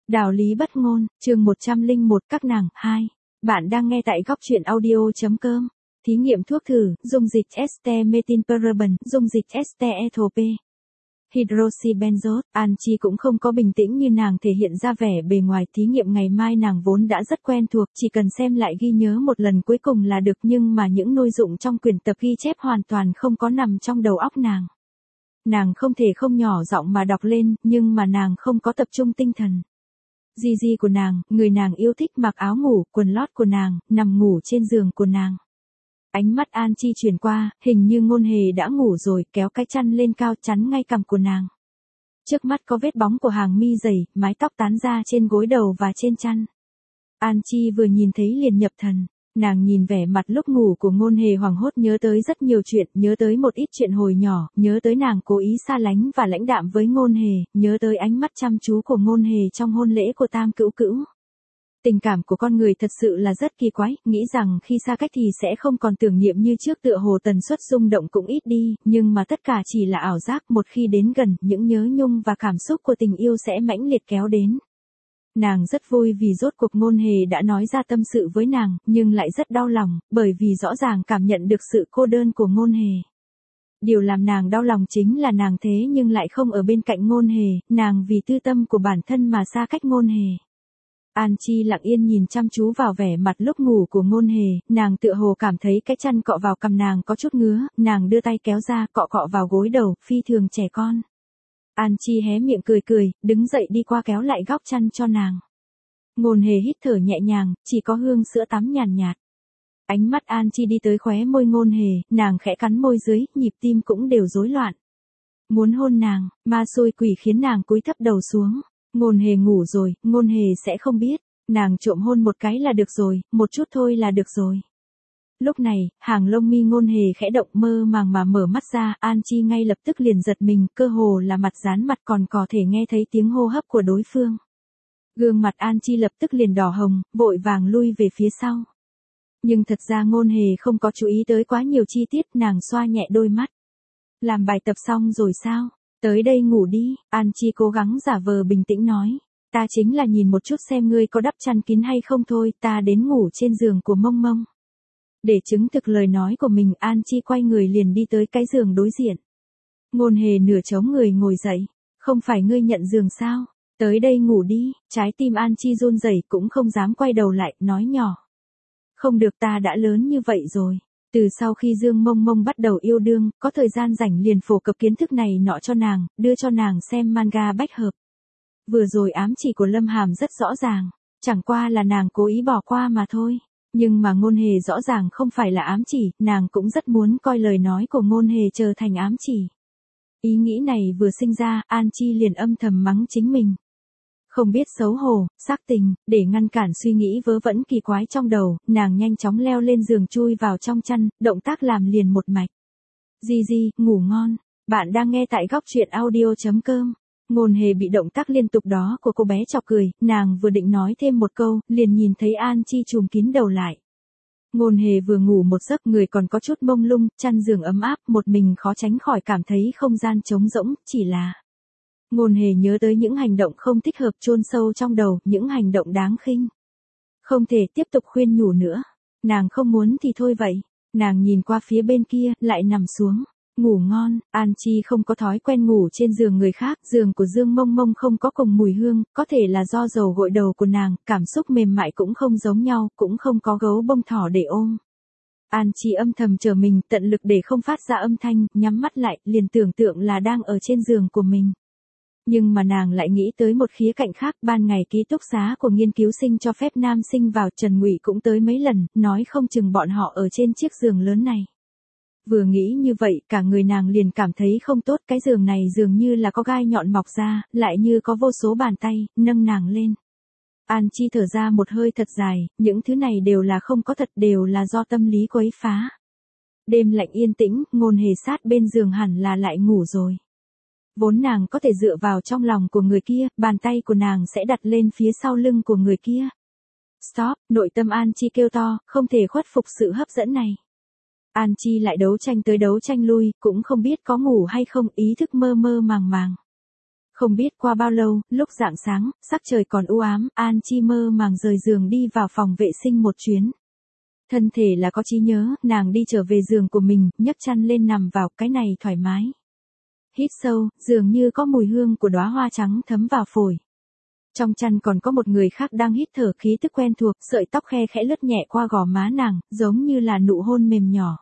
Đạo lý bất ngôn, chương 101 các nàng 2. Bạn đang nghe tại góc truyện audio.com. Thí nghiệm thuốc thử, dung dịch este methyl-paraben, dung dịch este ethope. Hydroxybenzoate, An Chi cũng không có bình tĩnh như nàng thể hiện ra vẻ bề ngoài. Thí nghiệm ngày mai nàng vốn đã rất quen thuộc, chỉ cần xem lại ghi nhớ một lần cuối cùng là được, nhưng mà những nội dụng trong quyển tập ghi chép hoàn toàn không có nằm trong đầu óc nàng. Nàng không thể không nhỏ giọng mà đọc lên, nhưng mà nàng không có tập trung tinh thần. Gigi của nàng, người nàng yêu thích, mặc áo ngủ, quần lót của nàng, nằm ngủ trên giường của nàng. Ánh mắt An Chi chuyển qua, hình như Ngôn Hề đã ngủ rồi, kéo cái chăn lên cao chắn ngay cằm của nàng. Trước mắt có vết bóng của hàng mi dày, mái tóc tán ra trên gối đầu và trên chăn. An Chi vừa nhìn thấy liền nhập thần. Nàng nhìn vẻ mặt lúc ngủ của Ngôn Hề hoảng hốt, nhớ tới rất nhiều chuyện, nhớ tới một ít chuyện hồi nhỏ, nhớ tới nàng cố ý xa lánh và lãnh đạm với Ngôn Hề, nhớ tới ánh mắt chăm chú của Ngôn Hề trong hôn lễ của Tam Cữu Cữu. Tình cảm của con người thật sự là rất kỳ quái, nghĩ rằng khi xa cách thì sẽ không còn tưởng niệm như trước, tựa hồ tần suất rung động cũng ít đi, nhưng mà tất cả chỉ là ảo giác, một khi đến gần, những nhớ nhung và cảm xúc của tình yêu sẽ mãnh liệt kéo đến. Nàng rất vui vì rốt cuộc Ngôn Hề đã nói ra tâm sự với nàng, nhưng lại rất đau lòng, bởi vì rõ ràng cảm nhận được sự cô đơn của Ngôn Hề. Điều làm nàng đau lòng chính là nàng thế nhưng lại không ở bên cạnh Ngôn Hề, nàng vì tư tâm của bản thân mà xa cách Ngôn Hề. An Chi lặng yên nhìn chăm chú vào vẻ mặt lúc ngủ của Ngôn Hề, nàng tựa hồ cảm thấy cái chăn cọ vào cằm nàng có chút ngứa, nàng đưa tay kéo ra, cọ cọ vào gối đầu, phi thường trẻ con. An Chi hé miệng cười cười, đứng dậy đi qua kéo lại góc chăn cho nàng. Ngôn Hề hít thở nhẹ nhàng, chỉ có hương sữa tắm nhàn nhạt. Ánh mắt An Chi đi tới khóe môi Ngôn Hề, nàng khẽ cắn môi dưới, nhịp tim cũng đều rối loạn. Muốn hôn nàng, ma xui quỷ khiến nàng cúi thấp đầu xuống. Ngôn Hề ngủ rồi, Ngôn Hề sẽ không biết, nàng trộm hôn một cái là được rồi, một chút thôi là được rồi. Lúc này, hàng lông mi Ngôn Hề khẽ động, mơ màng mà mở mắt ra, An Chi ngay lập tức liền giật mình, cơ hồ là mặt dán mặt, còn có thể nghe thấy tiếng hô hấp của đối phương. Gương mặt An Chi lập tức liền đỏ hồng, vội vàng lui về phía sau. Nhưng thật ra Ngôn Hề không có chú ý tới quá nhiều chi tiết, nàng xoa nhẹ đôi mắt. Làm bài tập xong rồi sao? Tới đây ngủ đi, An Chi cố gắng giả vờ bình tĩnh nói. Ta chính là nhìn một chút xem ngươi có đắp chăn kín hay không thôi, ta đến ngủ trên giường của Mông Mông. Để chứng thực lời nói của mình, An Chi quay người liền đi tới cái giường đối diện. Ngôn Hề nửa chống người ngồi dậy. Không phải ngươi nhận giường sao? Tới đây ngủ đi, trái tim An Chi run rẩy cũng không dám quay đầu lại, nói nhỏ. Không được, ta đã lớn như vậy rồi. Từ sau khi Dương Mông Mông bắt đầu yêu đương, có thời gian rảnh liền phổ cập kiến thức này nọ cho nàng, đưa cho nàng xem manga bách hợp. Vừa rồi ám chỉ của Lâm Hàm rất rõ ràng, chẳng qua là nàng cố ý bỏ qua mà thôi. Nhưng mà Ngôn Hề rõ ràng không phải là ám chỉ, nàng cũng rất muốn coi lời nói của Ngôn Hề trở thành ám chỉ. Ý nghĩ này vừa sinh ra, An Chi liền âm thầm mắng chính mình. Không biết xấu hổ, xác tình, để ngăn cản suy nghĩ vớ vẩn kỳ quái trong đầu, nàng nhanh chóng leo lên giường chui vào trong chăn, động tác làm liền một mạch. Gigi, ngủ ngon, bạn đang nghe tại góc truyện audio.com. Ngôn Hề bị động tác liên tục đó của cô bé chọc cười, nàng vừa định nói thêm một câu, liền nhìn thấy An Chi trùm kín đầu lại. Ngôn Hề vừa ngủ một giấc, người còn có chút mông lung, chăn giường ấm áp, một mình khó tránh khỏi cảm thấy không gian trống rỗng, chỉ là... Ngôn Hề nhớ tới những hành động không thích hợp chôn sâu trong đầu, những hành động đáng khinh. Không thể tiếp tục khuyên nhủ nữa. Nàng không muốn thì thôi vậy. Nàng nhìn qua phía bên kia, lại nằm xuống. Ngủ ngon, An Chi không có thói quen ngủ trên giường người khác, giường của Dương Mông Mông không có cùng mùi hương, có thể là do dầu gội đầu của nàng, cảm xúc mềm mại cũng không giống nhau, cũng không có gấu bông thỏ để ôm. An Chi âm thầm chờ mình, tận lực để không phát ra âm thanh, nhắm mắt lại, liền tưởng tượng là đang ở trên giường của mình. Nhưng mà nàng lại nghĩ tới một khía cạnh khác, ban ngày ký túc xá của nghiên cứu sinh cho phép nam sinh vào, Trần Ngụy cũng tới mấy lần, nói không chừng bọn họ ở trên chiếc giường lớn này. Vừa nghĩ như vậy, cả người nàng liền cảm thấy không tốt, cái giường này dường như là có gai nhọn mọc ra, lại như có vô số bàn tay, nâng nàng lên. An Chi thở ra một hơi thật dài, những thứ này đều là không có thật, đều là do tâm lý quấy phá. Đêm lạnh yên tĩnh, Ngôn Hề sát bên giường hẳn là lại ngủ rồi. Vốn nàng có thể dựa vào trong lòng của người kia, bàn tay của nàng sẽ đặt lên phía sau lưng của người kia. Stop, nội tâm An Chi kêu to, không thể khuất phục sự hấp dẫn này. An Chi lại đấu tranh tới đấu tranh lui, cũng không biết có ngủ hay không, ý thức mơ mơ màng màng. Không biết qua bao lâu, lúc rạng sáng, sắc trời còn u ám, An Chi mơ màng rời giường đi vào phòng vệ sinh một chuyến. Thân thể là có trí nhớ, nàng đi trở về giường của mình, nhấc chăn lên nằm vào, cái này thoải mái. Hít sâu, dường như có mùi hương của đóa hoa trắng thấm vào phổi. Trong chăn còn có một người khác đang hít thở khí tức quen thuộc, sợi tóc khe khẽ lướt nhẹ qua gò má nàng, giống như là nụ hôn mềm nhỏ.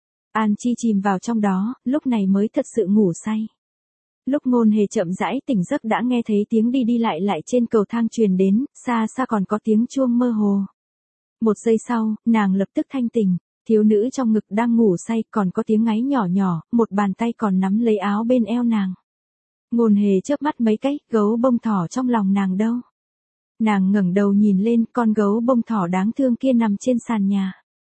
An Chi chìm vào trong đó, lúc này mới thật sự ngủ say. Lúc Ngôn Hề chậm rãi tỉnh giấc đã nghe thấy tiếng đi đi lại lại trên cầu thang truyền đến, xa xa còn có tiếng chuông mơ hồ. Một giây sau, nàng lập tức thanh tỉnh, thiếu nữ trong ngực đang ngủ say, còn có tiếng ngáy nhỏ nhỏ, một bàn tay còn nắm lấy áo bên eo nàng. Ngôn Hề chớp mắt mấy cái, gấu bông thỏ trong lòng nàng đâu? Nàng ngẩng đầu nhìn lên, con gấu bông thỏ đáng thương kia nằm trên sàn nhà.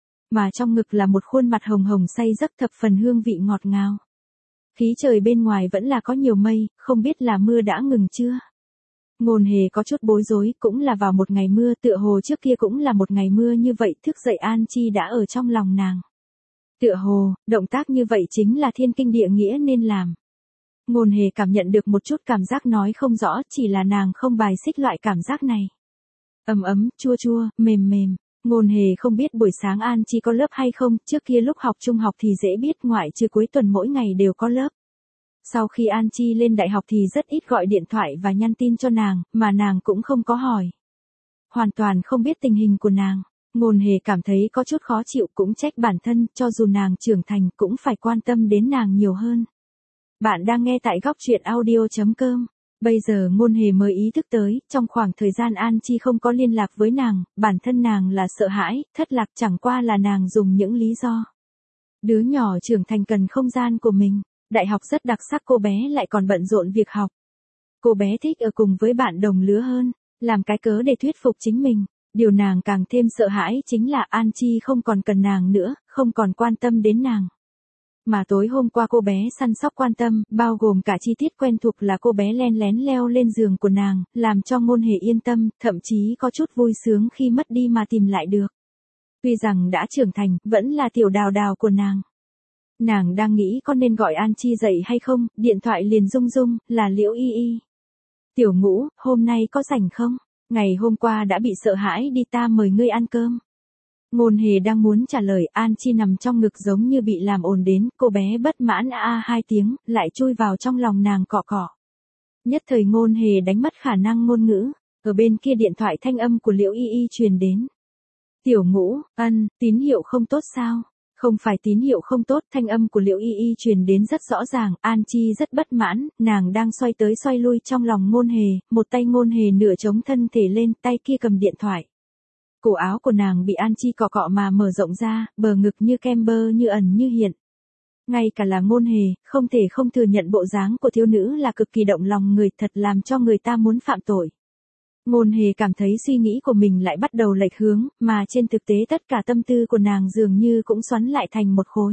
Mà trong ngực là một khuôn mặt hồng hồng say giấc thập phần hương vị ngọt ngào. Khí trời bên ngoài vẫn là có nhiều mây, không biết là mưa đã ngừng chưa? Ngôn Hề có chút bối rối, cũng là vào một ngày mưa, tựa hồ trước kia cũng là một ngày mưa như vậy, thức dậy An Chi đã ở trong lòng nàng. Tựa hồ, động tác như vậy chính là thiên kinh địa nghĩa nên làm. Ngôn Hề cảm nhận được một chút cảm giác nói không rõ, chỉ là nàng không bài xích loại cảm giác này. Ấm ấm, chua chua, mềm mềm. Ngôn Hề không biết buổi sáng An Chi có lớp hay không, trước kia lúc học trung học thì dễ biết, ngoại trừ cuối tuần mỗi ngày đều có lớp. Sau khi An Chi lên đại học thì rất ít gọi điện thoại và nhắn tin cho nàng, mà nàng cũng không có hỏi. Hoàn toàn không biết tình hình của nàng. Ngôn Hề cảm thấy có chút khó chịu, cũng trách bản thân, cho dù nàng trưởng thành cũng phải quan tâm đến nàng nhiều hơn. Bạn đang nghe tại góc truyện audio.com. Bây giờ Ngôn Hề mới ý thức tới, trong khoảng thời gian An Chi không có liên lạc với nàng, bản thân nàng là sợ hãi, thất lạc, chẳng qua là nàng dùng những lý do. Đứa nhỏ trưởng thành cần không gian của mình, đại học rất đặc sắc, cô bé lại còn bận rộn việc học. Cô bé thích ở cùng với bạn đồng lứa hơn, làm cái cớ để thuyết phục chính mình. Điều nàng càng thêm sợ hãi chính là An Chi không còn cần nàng nữa, không còn quan tâm đến nàng. Mà tối hôm qua cô bé săn sóc quan tâm, bao gồm cả chi tiết quen thuộc là cô bé len lén leo lên giường của nàng, làm cho Ngôn Hề yên tâm, thậm chí có chút vui sướng khi mất đi mà tìm lại được. Tuy rằng đã trưởng thành, vẫn là tiểu đào đào của nàng. Nàng đang nghĩ có nên gọi An Chi dậy hay không, điện thoại liền rung rung, là Liễu Y Y. Tiểu Ngũ, hôm nay có rảnh không? Ngày hôm qua đã bị sợ hãi đi, ta mời ngươi ăn cơm. Ngôn Hề đang muốn trả lời, An Chi nằm trong ngực giống như bị làm ồn đến, cô bé bất mãn hai tiếng, lại chui vào trong lòng nàng cọ cọ. Nhất thời Ngôn Hề đánh mất khả năng ngôn ngữ, ở bên kia điện thoại thanh âm của Liễu Y Y truyền đến. Tiểu Ngũ, tín hiệu không tốt sao? Không phải tín hiệu không tốt, thanh âm của Liễu Y Y truyền đến rất rõ ràng, An Chi rất bất mãn, nàng đang xoay tới xoay lui trong lòng Ngôn Hề, một tay Ngôn Hề nửa chống thân thể lên, tay kia cầm điện thoại. Cổ áo của nàng bị An Chi cọ cọ mà mở rộng ra, bờ ngực như kem bơ như ẩn như hiện. Ngay cả là Ngôn Hề, không thể không thừa nhận bộ dáng của thiếu nữ là cực kỳ động lòng người, thật làm cho người ta muốn phạm tội. Ngôn Hề cảm thấy suy nghĩ của mình lại bắt đầu lệch hướng, mà trên thực tế tất cả tâm tư của nàng dường như cũng xoắn lại thành một khối.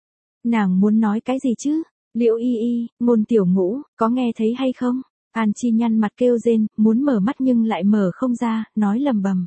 Nàng muốn nói cái gì chứ? Liễu Y Y, Ngôn Tiểu Ngũ, có nghe thấy hay không? An Chi nhăn mặt kêu rên, muốn mở mắt nhưng lại mở không ra, nói lầm bầm.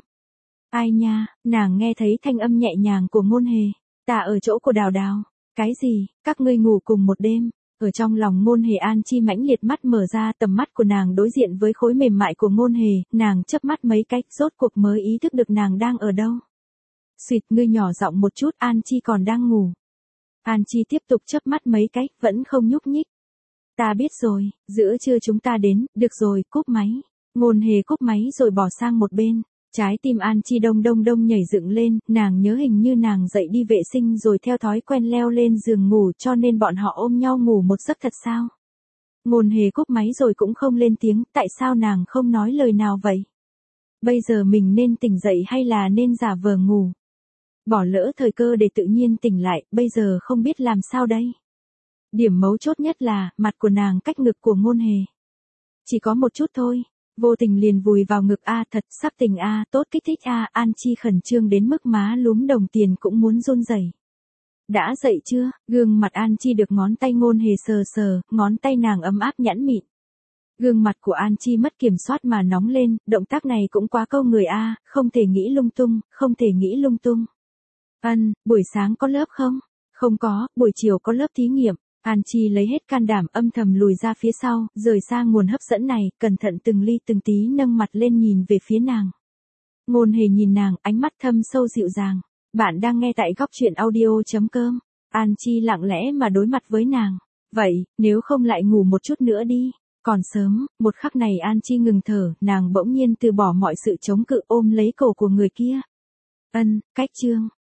Ai nha, nàng nghe thấy thanh âm nhẹ nhàng của Ngôn Hề. Ta ở chỗ của Đào Đào. Cái gì, các ngươi ngủ cùng một đêm? Ở trong lòng Ngôn Hề, An Chi mãnh liệt mắt mở ra, tầm mắt của nàng đối diện với khối mềm mại của Ngôn Hề, nàng chớp mắt mấy cái, rốt cuộc mới ý thức được nàng đang ở đâu. Xuyệt, ngươi nhỏ giọng một chút, An Chi còn đang ngủ. An Chi tiếp tục chớp mắt mấy cái, vẫn không nhúc nhích. Ta biết rồi, giữa trưa chúng ta đến, được rồi, cúp máy. Ngôn Hề cúp máy rồi bỏ sang một bên. Trái tim An Chi đông đông đông nhảy dựng lên, nàng nhớ hình như nàng dậy đi vệ sinh rồi theo thói quen leo lên giường ngủ, cho nên bọn họ ôm nhau ngủ một giấc thật sao? Ngôn Hề cúp máy rồi cũng không lên tiếng, tại sao nàng không nói lời nào vậy? Bây giờ mình nên tỉnh dậy hay là nên giả vờ ngủ? Bỏ lỡ thời cơ để tự nhiên tỉnh lại, bây giờ không biết làm sao đây? Điểm mấu chốt nhất là, mặt của nàng cách ngực của Ngôn Hề. Chỉ có một chút thôi. Vô tình liền vùi vào ngực thật sắp tình tốt kích thích An Chi khẩn trương đến mức má lúm đồng tiền cũng muốn run rẩy. Đã dậy chưa? Gương mặt An Chi được ngón tay Ngôn Hề sờ sờ, ngón tay nàng ấm áp nhẵn mịn. Gương mặt của An Chi mất kiểm soát mà nóng lên, động tác này cũng quá câu người không thể nghĩ lung tung, không thể nghĩ lung tung. Buổi sáng có lớp không? Không có, buổi chiều có lớp thí nghiệm. An Chi lấy hết can đảm âm thầm lùi ra phía sau, rời xa nguồn hấp dẫn này, cẩn thận từng ly từng tí nâng mặt lên nhìn về phía nàng. Ngôn Hề nhìn nàng, ánh mắt thâm sâu dịu dàng. Bạn đang nghe tại góc truyện audio.com. An Chi lặng lẽ mà đối mặt với nàng. Vậy, nếu không lại ngủ một chút nữa đi. Còn sớm, một khắc này An Chi ngừng thở, nàng bỗng nhiên từ bỏ mọi sự chống cự ôm lấy cổ của người kia. Cách chương.